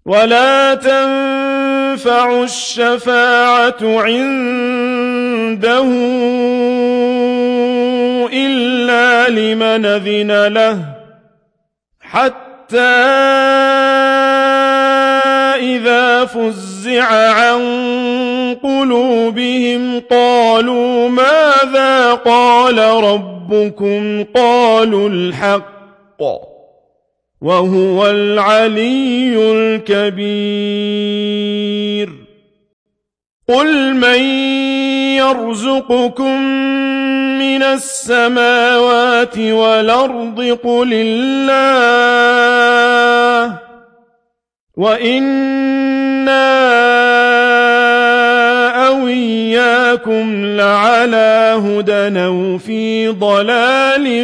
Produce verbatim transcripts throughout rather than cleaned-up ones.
ولا تنفع الشفاعة عنده إلا لمن أذن له حتى إذا فزع عن قلوبهم قالوا ماذا قال ربكم قالوا الحق وهو العلي الكبير قل من يرزقكم من السماوات والأرض قل الله وإنا أو إياكم لعلى هدى أو في ضلال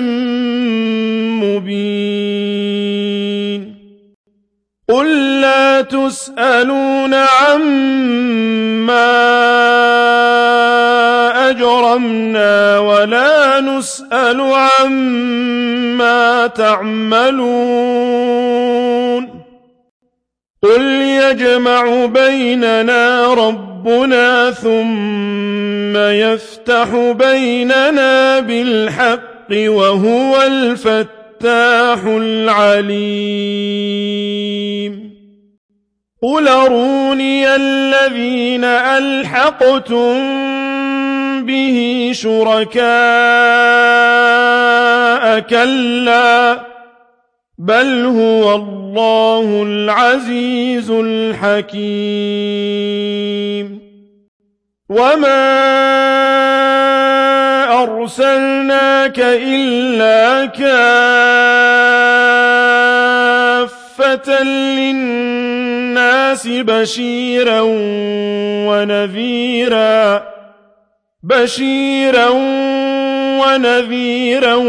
مبين قل لا تسألون عما أجرمنا ولا نسأل عما تعملون قل يجمع بيننا ربنا ثم يفتح بيننا بالحق وهو الفتاح العليم قل أروني الذين ألحقتم به شركاء كلا بل هو الله العزيز الحكيم وما أرسلناك إلا كافة للناس بشيرا ونذيرا بشيرا ونذيرا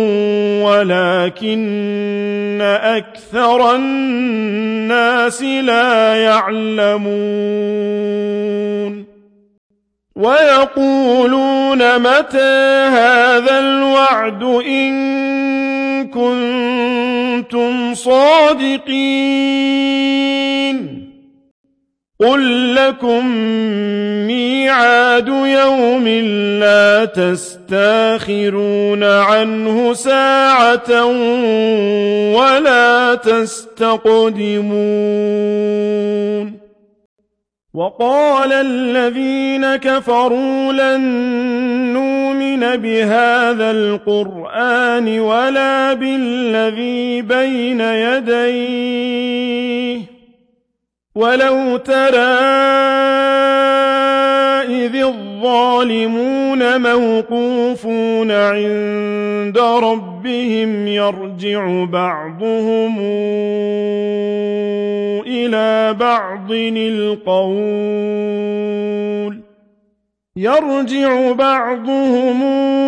ولكن أكثر الناس لا يعلمون ويقولون متى هذا الوعد إن كنتم صادقين قل لكم ميعاد يوم لا تستاخرون عنه ساعة ولا تستقدمون وقال الذين كفروا لن نؤمن بهذا القرآن ولا بالذي بين يديه ولو ترى إذ الظالمون موقوفون عند ربهم يرجع بعضهم إلى بعض القول يرجع بعضهم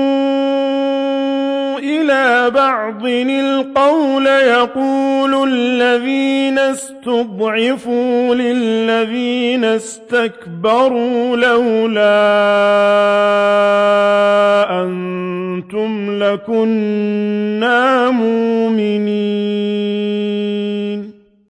إلى بعض القول يقول الذين استضعفوا للذين استكبروا لولا أنتم لكنا مؤمنين